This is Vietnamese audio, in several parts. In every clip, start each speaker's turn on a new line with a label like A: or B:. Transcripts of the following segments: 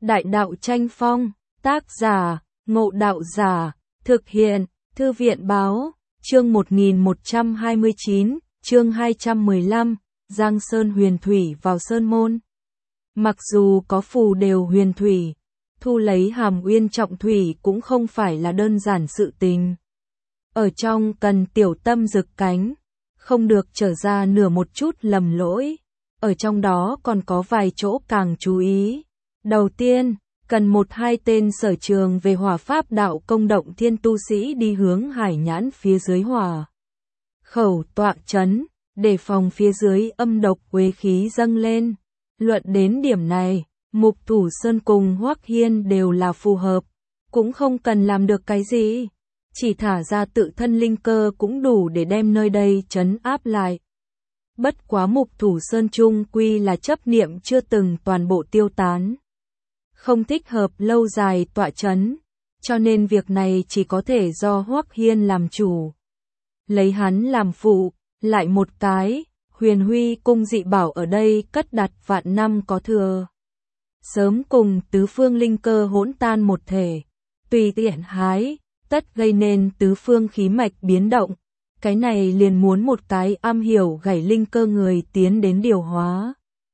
A: Đại đạo tranh phong, tác giả, Ngộ Đạo Giả, thực hiện, Thư viện báo, chương 1129, chương 215, Giang Sơn huyền thủy vào Sơn Môn. Mặc dù có phù đều huyền thủy, thu lấy Hàm Uyên trọng thủy cũng không phải là đơn giản sự tình. Ở trong cần tiểu tâm rực cánh, không được trở ra nửa một chút lầm lỗi. Ở trong đó còn có vài chỗ càng chú ý. Đầu tiên, cần 1-2 tên sở trường về hỏa pháp đạo công động thiên tu sĩ đi hướng Hải Nhãn phía dưới hỏa khẩu tọa chấn, để phòng phía dưới âm độc uế khí dâng lên. Luận đến điểm này, Mục Thủ Sơn cùng Hoắc Hiên đều là phù hợp, cũng không cần làm được cái gì, chỉ thả ra tự thân linh cơ cũng đủ để đem nơi đây trấn áp lại. Bất quá Mục Thủ Sơn chung quy là chấp niệm chưa từng toàn bộ tiêu tán, không thích hợp lâu dài tọa chấn, cho nên việc này chỉ có thể do Hoắc Hiên làm chủ. Lấy hắn làm phụ, lại một cái, Huyền Huy cung dị bảo ở đây cất đặt vạn năm có thừa. Sớm cùng tứ phương linh cơ hỗn tan một thể, tùy tiện hái, tất gây nên tứ phương khí mạch biến động. Cái này liền muốn một cái am hiểu gảy linh cơ người tiến đến điều hóa.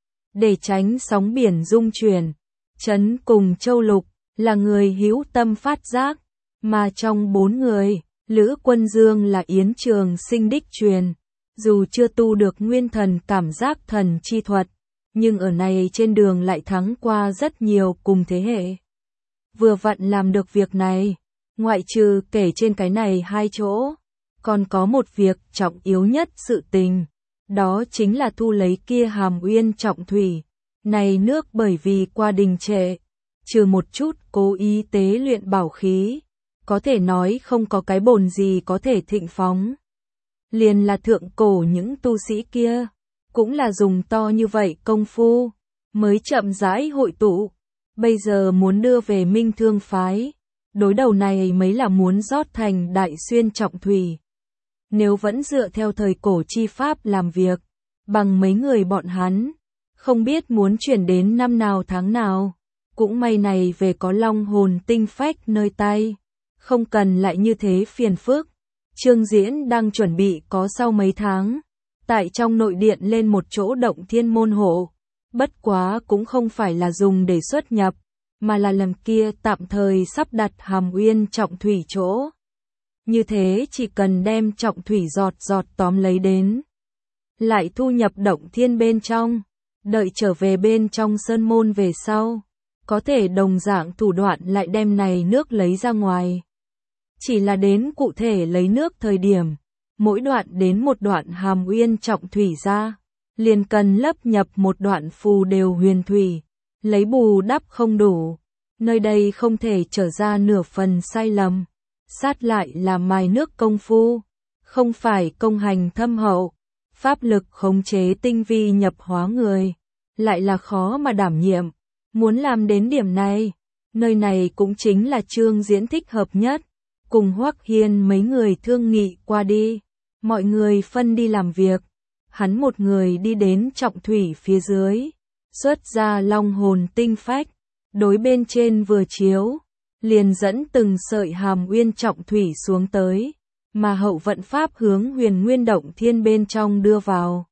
A: Để tránh sóng biển dung chuyển, Trấn cùng Châu Lục là người hữu tâm phát giác, mà trong 4 người, Lữ Quân Dương là Yến Trường Sinh đích truyền. Dù chưa tu được nguyên thần cảm giác thần chi thuật, nhưng ở này trên đường lại thắng qua rất nhiều cùng thế hệ. Vừa vặn làm được việc này, ngoại trừ kể trên cái này 2 chỗ, còn có một việc trọng yếu nhất sự tình, đó chính là thu lấy kia Hàm Uyên trọng thủy. Này nước bởi vì qua đình trệ, trừ một chút cố ý tế luyện bảo khí, có thể nói không có cái bồn gì có thể thịnh phóng. Liền là thượng cổ những tu sĩ kia, cũng là dùng to như vậy công phu, mới chậm rãi hội tụ, bây giờ muốn đưa về Minh Thương phái, đối đầu này mới là muốn rót thành Đại Xuyên trọng thủy. Nếu vẫn dựa theo thời cổ chi pháp làm việc, bằng mấy người bọn hắn, không biết muốn chuyển đến năm nào tháng nào, cũng may này về có long hồn tinh phách nơi tay, không cần lại như thế phiền phức. Trương Diễn đang chuẩn bị có sau mấy tháng, tại trong nội điện lên một chỗ động thiên môn hộ, bất quá cũng không phải là dùng để xuất nhập, mà là lần kia tạm thời sắp đặt Hàm Uyên trọng thủy chỗ. Như thế chỉ cần đem trọng thủy giọt giọt tóm lấy đến, lại thu nhập động thiên bên trong, đợi trở về bên trong sơn môn về sau, có thể đồng dạng thủ đoạn lại đem này nước lấy ra ngoài. Chỉ là đến cụ thể lấy nước thời điểm, mỗi đoạn đến một đoạn Hàm Uyên trọng thủy ra, liền cần lấp nhập một đoạn phù đều huyền thủy, lấy bù đắp không đủ, nơi đây không thể trở ra nửa phần sai lầm, sát lại là mài nước công phu, không phải công hành thâm hậu, pháp lực khống chế tinh vi nhập hóa người, lại là khó mà đảm nhiệm, muốn làm đến điểm này, nơi này cũng chính là Trương Diễn thích hợp nhất. Cùng Hoắc Hiên mấy người thương nghị qua đi, mọi người phân đi làm việc, hắn một người đi đến trọng thủy phía dưới, xuất ra long hồn tinh phách, đối bên trên vừa chiếu, liền dẫn từng sợi Hàm Uyên trọng thủy xuống tới, mà hậu vận pháp hướng Huyền Nguyên động thiên bên trong đưa vào.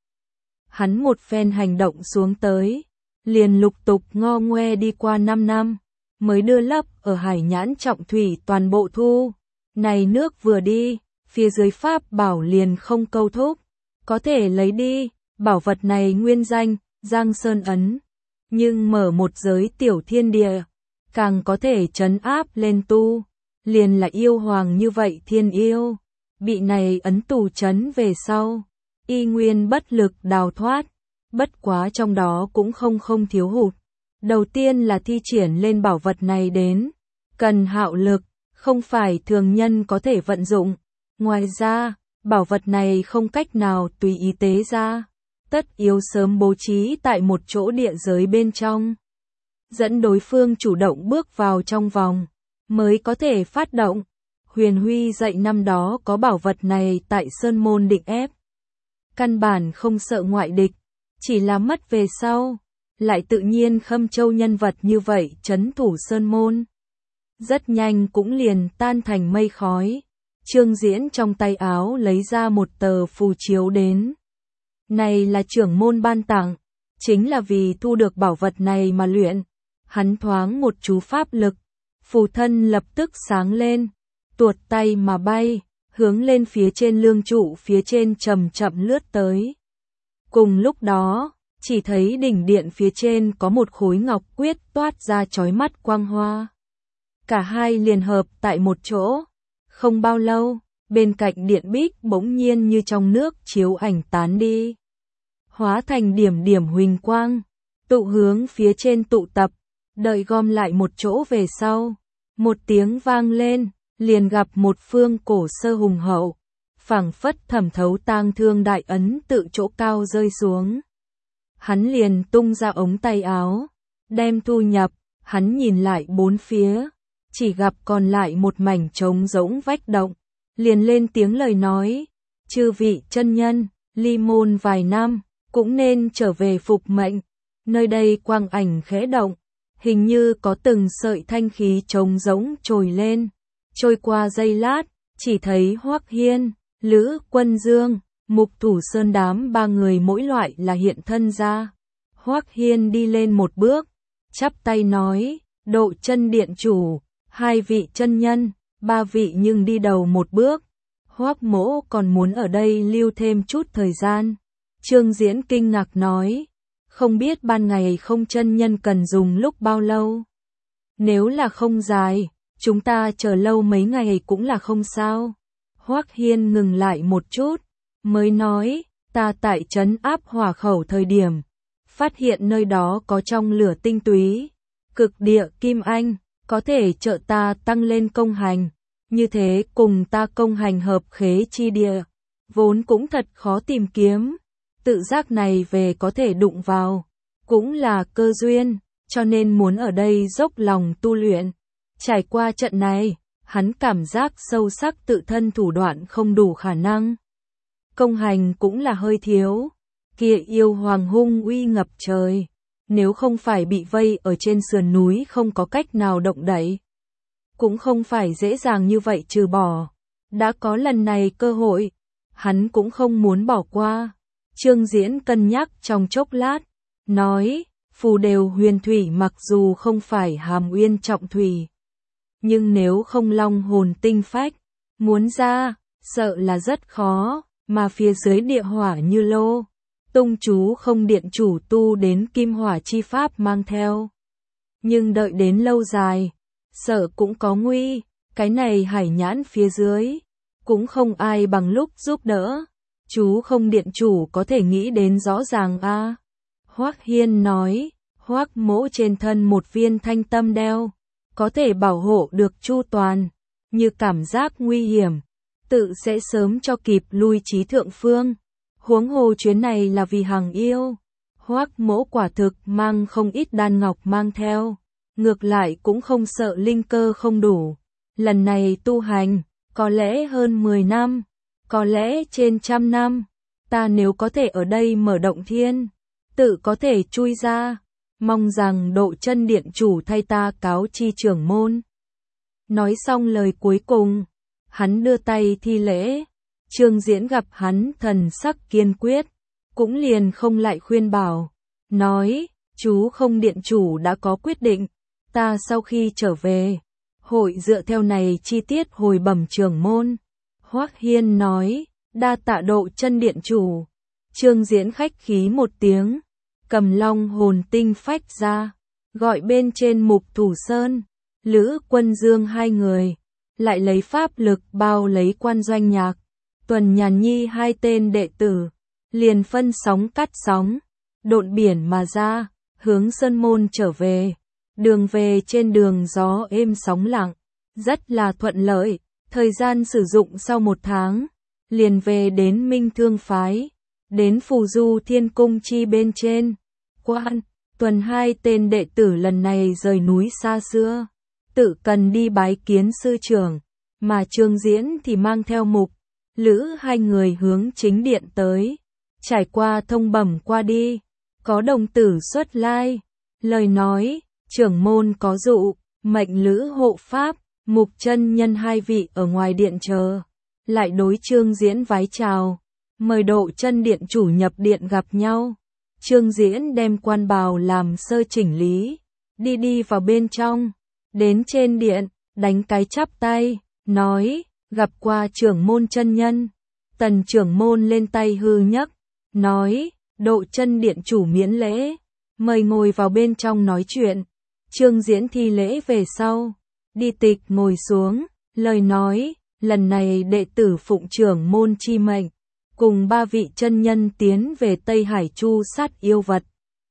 A: Hắn một phen hành động xuống tới, liền lục tục ngo ngoe đi qua 5 năm, mới đưa lấp ở Hải Nhãn trọng thủy toàn bộ thu. Này nước vừa đi, phía dưới pháp bảo liền không câu thúc, có thể lấy đi, bảo vật này nguyên danh, Giang Sơn ấn, nhưng mở một giới tiểu thiên địa, càng có thể trấn áp lên tu, liền là yêu hoàng như vậy thiên yêu, bị này ấn tù trấn về sau, y nguyên bất lực đào thoát, bất quá trong đó cũng không thiếu hụt. Đầu tiên là thi triển lên bảo vật này đến, cần hạo lực, không phải thường nhân có thể vận dụng. Ngoài ra, bảo vật này không cách nào tùy ý tế ra, tất yếu sớm bố trí tại một chỗ địa giới bên trong. Dẫn đối phương chủ động bước vào trong vòng, mới có thể phát động. Huyền Huy dạy năm đó có bảo vật này tại Sơn Môn định ép. Căn bản không sợ ngoại địch, chỉ là mất về sau, lại tự nhiên Khâm Châu nhân vật như vậy trấn thủ sơn môn. Rất nhanh cũng liền tan thành mây khói. Trương Diễn trong tay áo lấy ra một tờ phù chiếu đến. Này là trưởng môn ban tặng, chính là vì thu được bảo vật này mà luyện. Hắn thoáng một chú pháp lực, phù thân lập tức sáng lên, tuột tay mà bay, hướng lên phía trên lương trụ phía trên chậm chậm lướt tới. Cùng lúc đó, chỉ thấy đỉnh điện phía trên có một khối ngọc quyết toát ra chói mắt quang hoa. Cả hai liền hợp tại một chỗ. Không bao lâu, bên cạnh điện bích bỗng nhiên như trong nước chiếu ảnh tán đi. Hóa thành điểm điểm huỳnh quang, tụ hướng phía trên tụ tập, đợi gom lại một chỗ về sau. Một tiếng vang lên, liền gặp một phương cổ sơ hùng hậu, phảng phất thẩm thấu tang thương đại ấn tự chỗ cao rơi xuống. Hắn liền tung ra ống tay áo, đem thu nhập, hắn nhìn lại bốn phía, chỉ gặp còn lại một mảnh trống rỗng vách động, liền lên tiếng lời nói, chư vị chân nhân, ly môn vài năm, cũng nên trở về phục mệnh. Nơi đây quang ảnh khẽ động, hình như có từng sợi thanh khí trống rỗng trồi lên. Trôi qua giây lát, chỉ thấy Hoắc Hiên, Lữ Quân Dương, Mục Thủ Sơn đám ba người mỗi loại là hiện thân ra. Hoắc Hiên đi lên một bước, chắp tay nói, Độ Chân điện chủ, hai vị chân nhân, ba vị nhưng đi đầu một bước. Hoắc Mỗ còn muốn ở đây lưu thêm chút thời gian. Trương Diễn kinh ngạc nói, không biết ban ngày không chân nhân cần dùng lúc bao lâu. Nếu là không dài, chúng ta chờ lâu mấy ngày cũng là không sao. Hoắc Hiên ngừng lại một chút, mới nói, ta tại trấn áp hỏa khẩu thời điểm, phát hiện nơi đó có trong lửa tinh túy, cực địa kim anh, có thể trợ ta tăng lên công hành, như thế cùng ta công hành hợp khế chi địa, vốn cũng thật khó tìm kiếm, tự giác này về có thể đụng vào, cũng là cơ duyên, cho nên muốn ở đây dốc lòng tu luyện. Trải qua trận này, hắn cảm giác sâu sắc tự thân thủ đoạn không đủ khả năng. Công hành cũng là hơi thiếu, kia yêu hoàng hung uy ngập trời, nếu không phải bị vây ở trên sườn núi không có cách nào động đậy, cũng không phải dễ dàng như vậy trừ bỏ. Đã có lần này cơ hội, hắn cũng không muốn bỏ qua. Trương Diễn cân nhắc trong chốc lát, nói, phù đều huyền thủy mặc dù không phải hàm uyên trọng thủy, nhưng nếu không long hồn tinh phách, muốn ra, sợ là rất khó, mà phía dưới địa hỏa như lô, tung chú không điện chủ tu đến kim hỏa chi pháp mang theo. Nhưng đợi đến lâu dài, sợ cũng có nguy, cái này hải nhãn phía dưới, cũng không ai bằng lúc giúp đỡ. Chú không điện chủ có thể nghĩ đến rõ ràng a. Hoắc Hiên nói, Hoắc Mỗ trên thân một viên thanh tâm đeo, có thể bảo hộ được chu toàn, như cảm giác nguy hiểm, tự sẽ sớm cho kịp lui chí thượng phương. Huống hồ chuyến này là vì hằng yêu, Hoắc Mỗ quả thực mang không ít đan ngọc mang theo, ngược lại cũng không sợ linh cơ không đủ. Lần này tu hành, có lẽ hơn 10 năm, có lẽ trên 100 năm, ta nếu có thể ở đây mở động thiên, tự có thể chui ra, mong rằng Độ Chân điện chủ thay ta cáo chi trưởng môn. Nói xong lời cuối cùng, hắn đưa tay thi lễ. Trương Diễn gặp hắn thần sắc kiên quyết, cũng liền không lại khuyên bảo, nói, chú không điện chủ đã có quyết định, ta sau khi trở về, hội dựa theo này chi tiết hồi bẩm trưởng môn. Hoắc Hiên nói, đa tạ Độ Chân điện chủ. Trương Diễn khách khí một tiếng, cầm long hồn tinh phách ra, gọi bên trên Mục Thủ Sơn, Lữ Quân Dương hai người, lại lấy pháp lực bao lấy Quan Doanh Nhạc, Tuần Nhàn Nhi hai tên đệ tử, liền phân sóng cắt sóng, độn biển mà ra, hướng sơn môn trở về. Đường về trên đường gió êm sóng lặng, rất là thuận lợi. Thời gian sử dụng sau 1 tháng, liền về đến Minh Thương Phái, đến Phù Du Thiên Cung chi bên trên. Quan, Tuần hai tên đệ tử lần này rời núi xa xưa, tự cần đi bái kiến sư trưởng, mà Trương Diễn thì mang theo Mục, Lữ hai người hướng chính điện tới. Trải qua thông bẩm qua đi, có đồng tử xuất lai. Lời nói, trưởng môn có dụ, mệnh lữ hộ pháp, Mục chân nhân hai vị ở ngoài điện chờ. Lại đối Trương Diễn vái chào, mời Độ Chân điện chủ nhập điện gặp nhau. Trương Diễn đem quan bào làm sơ chỉnh lý, đi vào bên trong, đến trên điện, đánh cái chắp tay, nói, gặp qua trưởng môn chân nhân. Tần trưởng môn lên tay hư nhấc, nói, Độ Chân điện chủ miễn lễ, mời ngồi vào bên trong nói chuyện. Trương Diễn thi lễ về sau, đi tịch ngồi xuống, lời nói, lần này đệ tử phụng trưởng môn chi mệnh, cùng 3 vị chân nhân tiến về Tây Hải Chu sát yêu vật.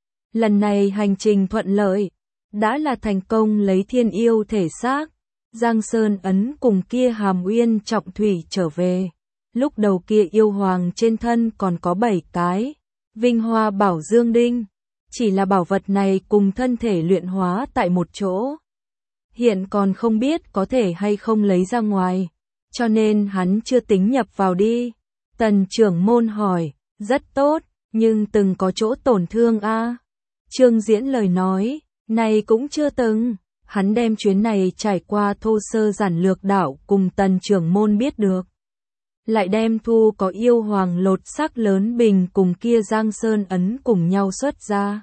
A: Lần này hành trình thuận lợi, đã là thành công lấy thiên yêu thể xác, Giang Sơn Ấn cùng kia Hàm Uyên Trọng Thủy trở về. Lúc đầu kia yêu hoàng trên thân còn có 7 cái, Vinh Hoa Bảo Dương Đinh, chỉ là bảo vật này cùng thân thể luyện hóa tại một chỗ. Hiện còn không biết có thể hay không lấy ra ngoài, cho nên hắn chưa tính nhập vào đi. Tần trưởng môn hỏi, rất tốt, nhưng từng có chỗ tổn thương a? Trương Diễn lời nói, này cũng chưa từng. Hắn đem chuyến này trải qua thô sơ giản lược đạo cùng tần trưởng môn biết được. Lại đem thu có yêu hoàng lột xác lớn bình cùng kia Giang Sơn Ấn cùng nhau xuất ra.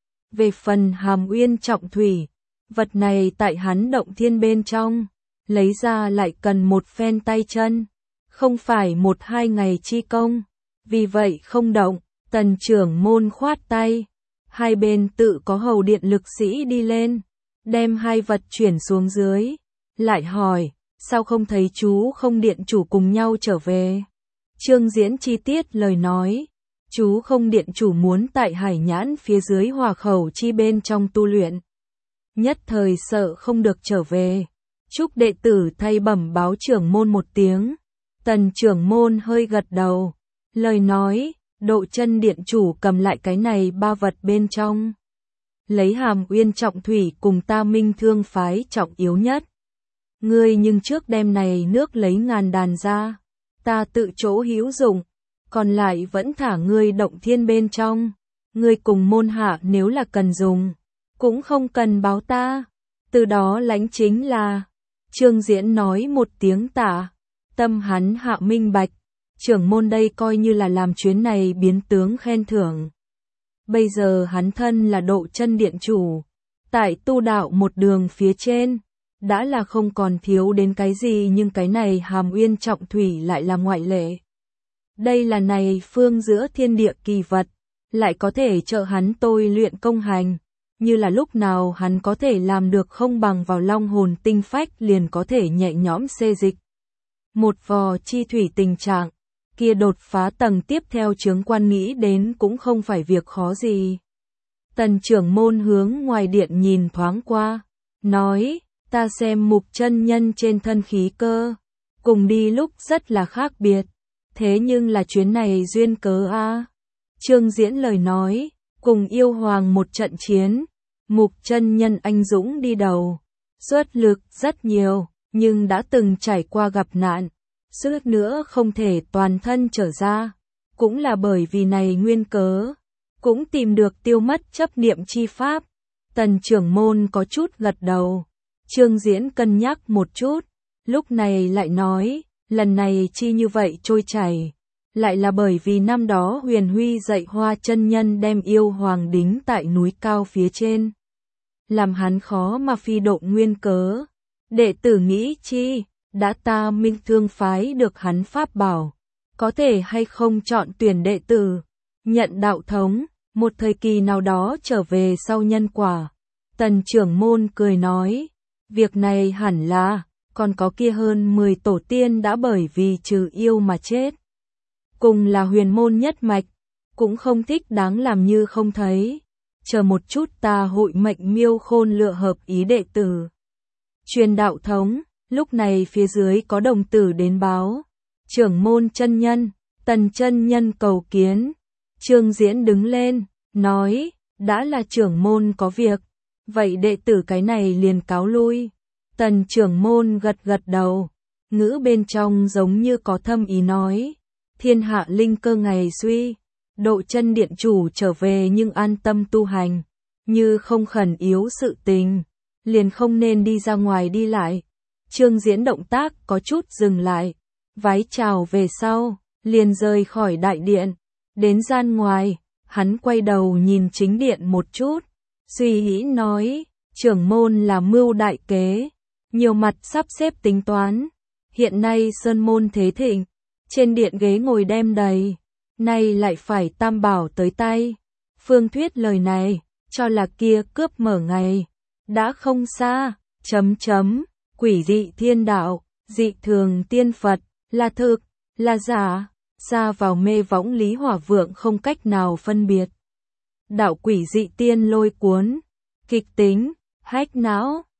A: Về phần Hàm Uyên Trọng Thủy, vật này tại hắn động thiên bên trong, lấy ra lại cần một phen tay chân, không phải 1-2 ngày chi công, vì vậy không động. Tần trưởng môn khoát tay, hai bên tự có hầu điện lực sĩ đi lên, đem hai vật chuyển xuống dưới, lại hỏi, sao không thấy chú không điện chủ cùng nhau trở về? Trương Diễn chi tiết lời nói, chú không điện chủ muốn tại Hải Nhãn phía dưới Hỏa Khẩu chi bên trong tu luyện, nhất thời sợ không được trở về, chúc đệ tử thay bẩm báo trưởng môn một tiếng. Tần trưởng môn hơi gật đầu, lời nói, Độ Chân điện chủ cầm lại cái này 3 vật bên trong, lấy Hàm Uyên Trọng Thủy cùng ta Minh Thương phái trọng yếu nhất. Ngươi nhưng trước đem này nước lấy ngàn đàn ra, ta tự chỗ hữu dụng, còn lại vẫn thả ngươi động thiên bên trong. Ngươi cùng môn hạ nếu là cần dùng, cũng không cần báo ta, từ đó lãnh chính là. Trương Diễn nói một tiếng tạ, tâm hắn hạ minh bạch, trưởng môn đây coi như là làm chuyến này biến tướng khen thưởng. Bây giờ hắn thân là Độ Chân điện chủ, tại tu đạo một đường phía trên, đã là không còn thiếu đến cái gì, nhưng cái này Hàm Uyên Trọng Thủy lại là ngoại lệ. Đây là này phương giữa thiên địa kỳ vật, lại có thể trợ hắn tôi luyện công hành, như là lúc nào hắn có thể làm được không bằng vào long hồn tinh phách liền có thể nhẹ nhõm xê dịch. Một vò chi thủy tình trạng, kia đột phá tầng tiếp theo chướng quan nghĩ đến cũng không phải việc khó gì. Tần trưởng môn hướng ngoài điện nhìn thoáng qua, nói, ta xem Mục chân nhân trên thân khí cơ, cùng đi lúc rất là khác biệt, thế nhưng là chuyến này duyên cớ a. Trương Diễn lời nói, cùng yêu hoàng một trận chiến, Mục chân nhân anh dũng đi đầu, xuất lực rất nhiều, nhưng đã từng trải qua gặp nạn, suýt nữa không thể toàn thân trở ra, cũng là bởi vì này nguyên cớ, cũng tìm được tiêu mất chấp niệm chi pháp. Tần trưởng môn có chút gật đầu, Trương Diễn cân nhắc một chút, lúc này lại nói, lần này chi như vậy trôi chảy, lại là bởi vì năm đó Huyền Huy dạy Hoa chân nhân đem yêu hoàng đính tại núi cao phía trên, làm hắn khó mà phi độ nguyên cớ. Đệ tử nghĩ chi, đã ta Minh Thương phái được hắn pháp bảo, có thể hay không chọn tuyển đệ tử, nhận đạo thống, một thời kỳ nào đó trở về sau nhân quả. Tần trưởng môn cười nói, việc này hẳn là, còn có kia hơn 10 tổ tiên đã bởi vì trừ yêu mà chết. Cùng là huyền môn nhất mạch, cũng không thích đáng làm như không thấy. Chờ một chút ta hội mệnh Miêu Khôn lựa hợp ý đệ tử. Truyền đạo thống, lúc này phía dưới có đồng tử đến báo. Trưởng môn chân nhân, Tần chân nhân cầu kiến. Trương Diễn đứng lên, nói, đã là trưởng môn có việc, vậy đệ tử cái này liền cáo lui. Tần trưởng môn gật gật đầu, ngữ bên trong giống như có thâm ý nói, thiên hạ linh cơ ngày suy, độ chân điện chủ trở về nhưng an tâm tu hành, như không khẩn yếu sự tình, liền không nên đi ra ngoài đi lại. Trương Diễn động tác có chút dừng lại, vái chào về sau, liền rời khỏi đại điện, đến gian ngoài, hắn quay đầu nhìn chính điện một chút, suy nghĩ nói, trưởng môn là mưu đại kế, nhiều mặt sắp xếp tính toán, hiện nay sơn môn thế thịnh, trên điện ghế ngồi đem đầy, nay lại phải tam bảo tới tay, phương thuyết lời này, cho là kia cướp mở ngày, đã không xa, quỷ dị thiên đạo, dị thường tiên Phật, là thực, là giả, ra vào mê võng Lý Hỏa Vượng không cách nào phân biệt. Đạo quỷ dị tiên lôi cuốn, kịch tính, hách não,